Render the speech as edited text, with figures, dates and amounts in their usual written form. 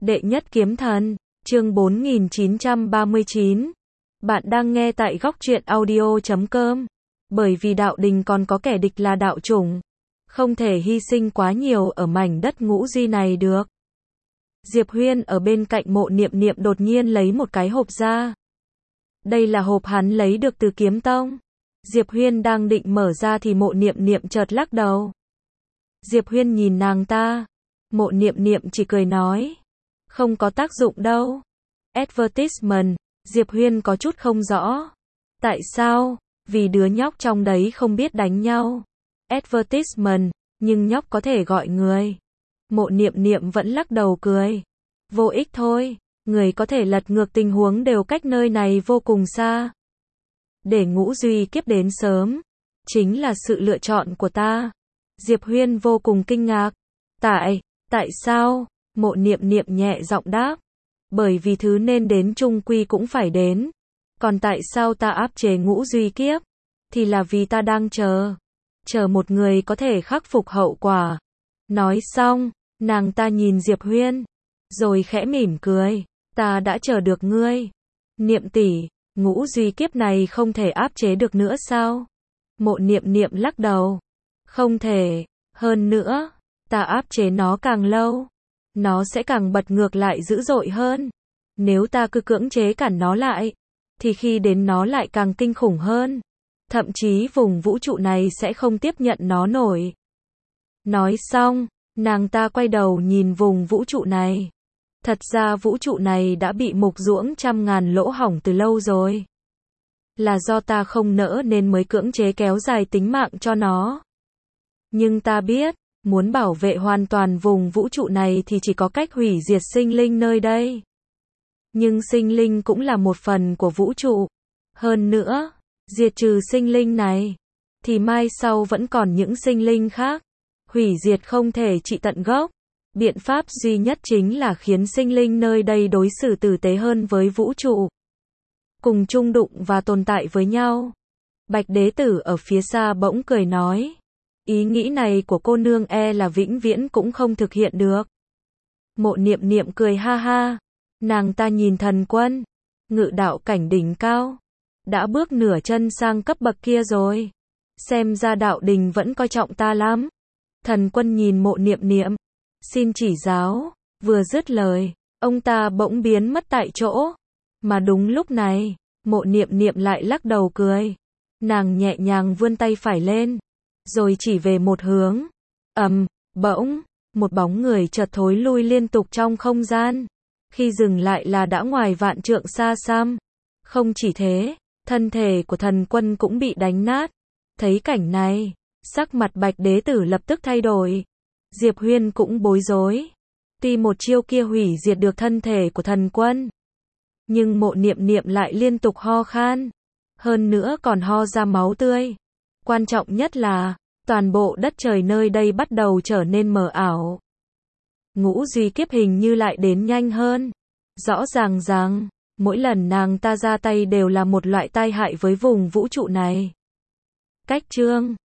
Đệ nhất kiếm thần, chương 4939. Bạn đang nghe tại góc truyện audio.com. Bởi vì đạo đình còn có kẻ địch là đạo chủng. Không thể hy sinh quá nhiều ở mảnh đất ngũ duy này được. Diệp Huyên ở bên cạnh Mộ Niệm Niệm đột nhiên lấy một cái hộp ra. Đây là hộp hắn lấy được từ kiếm tông. Diệp Huyên đang định mở ra thì Mộ Niệm Niệm chợt lắc đầu. Diệp Huyên nhìn nàng ta. Mộ Niệm Niệm chỉ cười nói. Không có tác dụng đâu. Advertisement, Diệp Huyên có chút không rõ. Tại sao? Vì đứa nhóc trong đấy không biết đánh nhau. Advertisement, nhưng nhóc có thể gọi người. Mộ Niệm Niệm vẫn lắc đầu cười. Vô ích thôi, người có thể lật ngược tình huống đều cách nơi này vô cùng xa. Để ngũ duy kiếp đến sớm, chính là sự lựa chọn của ta. Diệp Huyên vô cùng kinh ngạc. Tại sao? Mộ Niệm Niệm nhẹ giọng đáp. Bởi vì thứ nên đến chung quy cũng phải đến. Còn tại sao ta áp chế ngũ duy kiếp? Thì là vì ta đang chờ một người có thể khắc phục hậu quả. Nói xong, nàng ta nhìn Diệp Huyên, rồi khẽ mỉm cười. Ta đã chờ được ngươi. Niệm tỷ, ngũ duy kiếp này không thể áp chế được nữa sao? Mộ Niệm Niệm lắc đầu. Không thể, hơn nữa, ta áp chế nó càng lâu, nó sẽ càng bật ngược lại dữ dội hơn. Nếu ta cứ cưỡng chế cản nó lại, thì khi đến nó lại càng kinh khủng hơn. Thậm chí vùng vũ trụ này sẽ không tiếp nhận nó nổi. Nói xong, nàng ta quay đầu nhìn vùng vũ trụ này. Thật ra vũ trụ này đã bị mục ruỗng trăm ngàn lỗ hổng từ lâu rồi. Là do ta không nỡ nên mới cưỡng chế kéo dài tính mạng cho nó. Nhưng ta biết, muốn bảo vệ hoàn toàn vùng vũ trụ này thì chỉ có cách hủy diệt sinh linh nơi đây. Nhưng sinh linh cũng là một phần của vũ trụ. Hơn nữa, diệt trừ sinh linh này, thì mai sau vẫn còn những sinh linh khác. Hủy diệt không thể trị tận gốc. Biện pháp duy nhất chính là khiến sinh linh nơi đây đối xử tử tế hơn với vũ trụ. Cùng chung đụng và tồn tại với nhau. Bạch đế tử ở phía xa bỗng cười nói. Ý nghĩ này của cô nương là vĩnh viễn cũng không thực hiện được. Mộ Niệm Niệm cười ha ha. Nàng ta nhìn Thần Quân, ngự đạo cảnh đỉnh cao, đã bước nửa chân sang cấp bậc kia rồi. Xem ra đạo đình vẫn coi trọng ta lắm. Thần Quân nhìn Mộ Niệm Niệm, xin chỉ giáo. Vừa dứt lời, ông ta bỗng biến mất tại chỗ. Mà đúng lúc này, Mộ Niệm Niệm lại lắc đầu cười. Nàng nhẹ nhàng vươn tay phải lên, rồi chỉ về một hướng. Bỗng, một bóng người chợt thối lui liên tục trong không gian. Khi dừng lại là đã ngoài vạn trượng xa xăm. Không chỉ thế, thân thể của Thần Quân cũng bị đánh nát. Thấy cảnh này, sắc mặt Bạch đế tử lập tức thay đổi. Diệp Huyên cũng bối rối. Tuy một chiêu kia hủy diệt được thân thể của Thần Quân, nhưng Mộ Niệm Niệm lại liên tục ho khan. Hơn nữa còn ho ra máu tươi. Quan trọng nhất là, toàn bộ đất trời nơi đây bắt đầu trở nên mờ ảo. Ngũ duy kiếp hình như lại đến nhanh hơn. Rõ ràng rằng, mỗi lần nàng ta ra tay đều là một loại tai hại với vùng vũ trụ này. Cách chương